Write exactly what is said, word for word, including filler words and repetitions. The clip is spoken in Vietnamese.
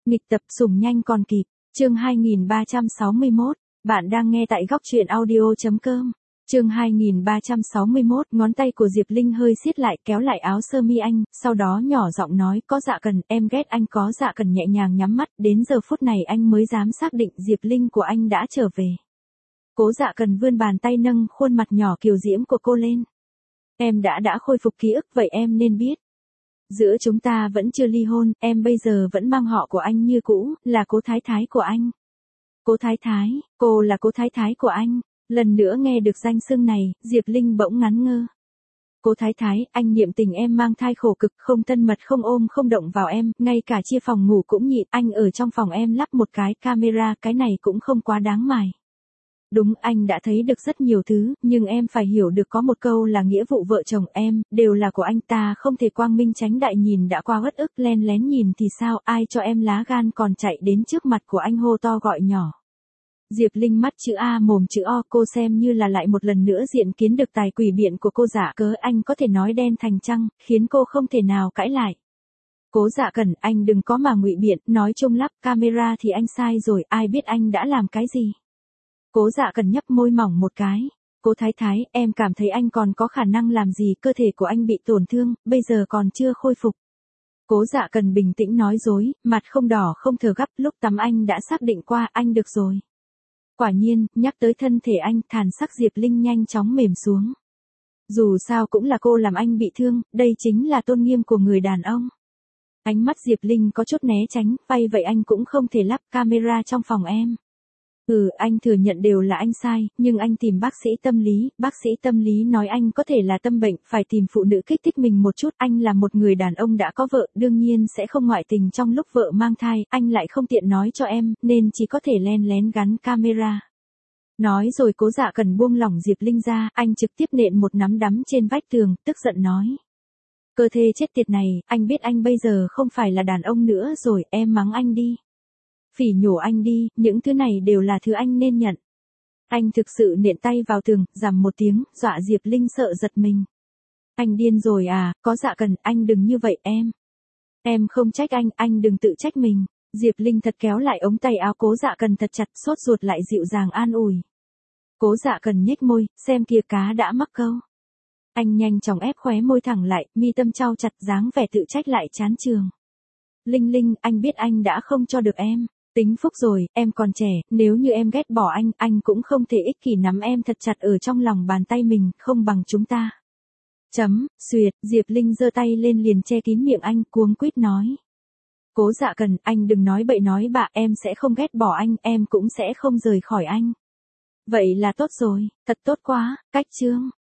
Nghịch tập sủng nhanh còn kịp, chương hai nghìn ba trăm sáu mươi mốt, bạn đang nghe tại góc truyện audio.com. Chương hai nghìn ba trăm sáu mươi mốt, ngón tay của Diệp Linh hơi siết lại kéo lại áo sơ mi anh, sau đó nhỏ giọng nói có Dạ Cần, em ghét anh. Có Dạ Cần nhẹ nhàng nhắm mắt, đến giờ phút này anh mới dám xác định Diệp Linh của anh đã trở về. Cố Dạ Cần vươn bàn tay nâng khuôn mặt nhỏ kiều diễm của cô lên. Em đã đã khôi phục ký ức, vậy em nên biết. Giữa chúng ta vẫn chưa ly hôn, em bây giờ vẫn mang họ của anh như cũ, là Cố Thái Thái của anh. Cố Thái Thái, cô là Cố Thái Thái của anh. Lần nữa nghe được danh xưng này, Diệp Linh bỗng ngắn ngơ. Cố Thái Thái, anh niệm tình em mang thai khổ cực, không thân mật, không ôm, không động vào em, ngay cả chia phòng ngủ cũng nhịn, anh ở trong phòng em lắp một cái camera, cái này cũng không quá đáng mài. Đúng, anh đã thấy được rất nhiều thứ, nhưng em phải hiểu được có một câu là nghĩa vụ vợ chồng em, đều là của anh, ta không thể quang minh tránh đại nhìn đã qua uất ức, len lén nhìn thì sao, ai cho em lá gan còn chạy đến trước mặt của anh hô to gọi nhỏ. Diệp Linh mắt chữ A mồm chữ O, cô xem như là lại một lần nữa diện kiến được tài quỷ biện của cô Dạ Cớ, anh có thể nói đen thành trăng, khiến cô không thể nào cãi lại. Cố Dạ Cần, anh đừng có mà ngụy biện, nói chung lắp camera thì anh sai rồi, ai biết anh đã làm cái gì. Cố Dạ Cần nhấp môi mỏng một cái. Cố Thái Thái, em cảm thấy anh còn có khả năng làm gì, cơ thể của anh bị tổn thương, bây giờ còn chưa khôi phục. Cố Dạ Cần bình tĩnh nói dối, mặt không đỏ không thở gấp, lúc tắm anh đã xác định qua, anh được rồi. Quả nhiên, nhắc tới thân thể anh, thàn sắc Diệp Linh nhanh chóng mềm xuống. Dù sao cũng là cô làm anh bị thương, đây chính là tôn nghiêm của người đàn ông. Ánh mắt Diệp Linh có chút né tránh, vay vậy anh cũng không thể lắp camera trong phòng em. Ừ, anh thừa nhận đều là anh sai, nhưng anh tìm bác sĩ tâm lý, bác sĩ tâm lý nói anh có thể là tâm bệnh, phải tìm phụ nữ kích thích mình một chút, anh là một người đàn ông đã có vợ, đương nhiên sẽ không ngoại tình trong lúc vợ mang thai, anh lại không tiện nói cho em, nên chỉ có thể len lén gắn camera. Nói rồi Cố Dạ Cần buông lỏng Diệp Linh ra, anh trực tiếp nện một nắm đấm trên vách tường, tức giận nói. Cơ thể chết tiệt này, anh biết anh bây giờ không phải là đàn ông nữa rồi, em mắng anh đi. Phỉ nhổ anh đi, những thứ này đều là thứ anh nên nhận. Anh thực sự nện tay vào tường, rầm một tiếng, dọa Diệp Linh sợ giật mình. Anh điên rồi à, Có Dạ Cần, anh đừng như vậy em. Em không trách anh, anh đừng tự trách mình. Diệp Linh thật kéo lại ống tay áo Cố Dạ Cần thật chặt, sốt ruột lại dịu dàng an ủi. Cố Dạ Cần nhếch môi, xem kìa cá đã mắc câu. Anh nhanh chóng ép khóe môi thẳng lại, mi tâm trao chặt dáng vẻ tự trách lại chán trường. Linh Linh, anh biết anh đã không cho được em. Tính phúc rồi, em còn trẻ, nếu như em ghét bỏ anh, anh cũng không thể ích kỷ nắm em thật chặt ở trong lòng bàn tay mình, không bằng chúng ta. Chấm, xuyệt, Diệp Linh giơ tay lên liền che kín miệng anh, cuống quýt nói. Cố Dạ Cần, anh đừng nói bậy nói bạ, em sẽ không ghét bỏ anh, em cũng sẽ không rời khỏi anh. Vậy là tốt rồi, thật tốt quá, cách chương.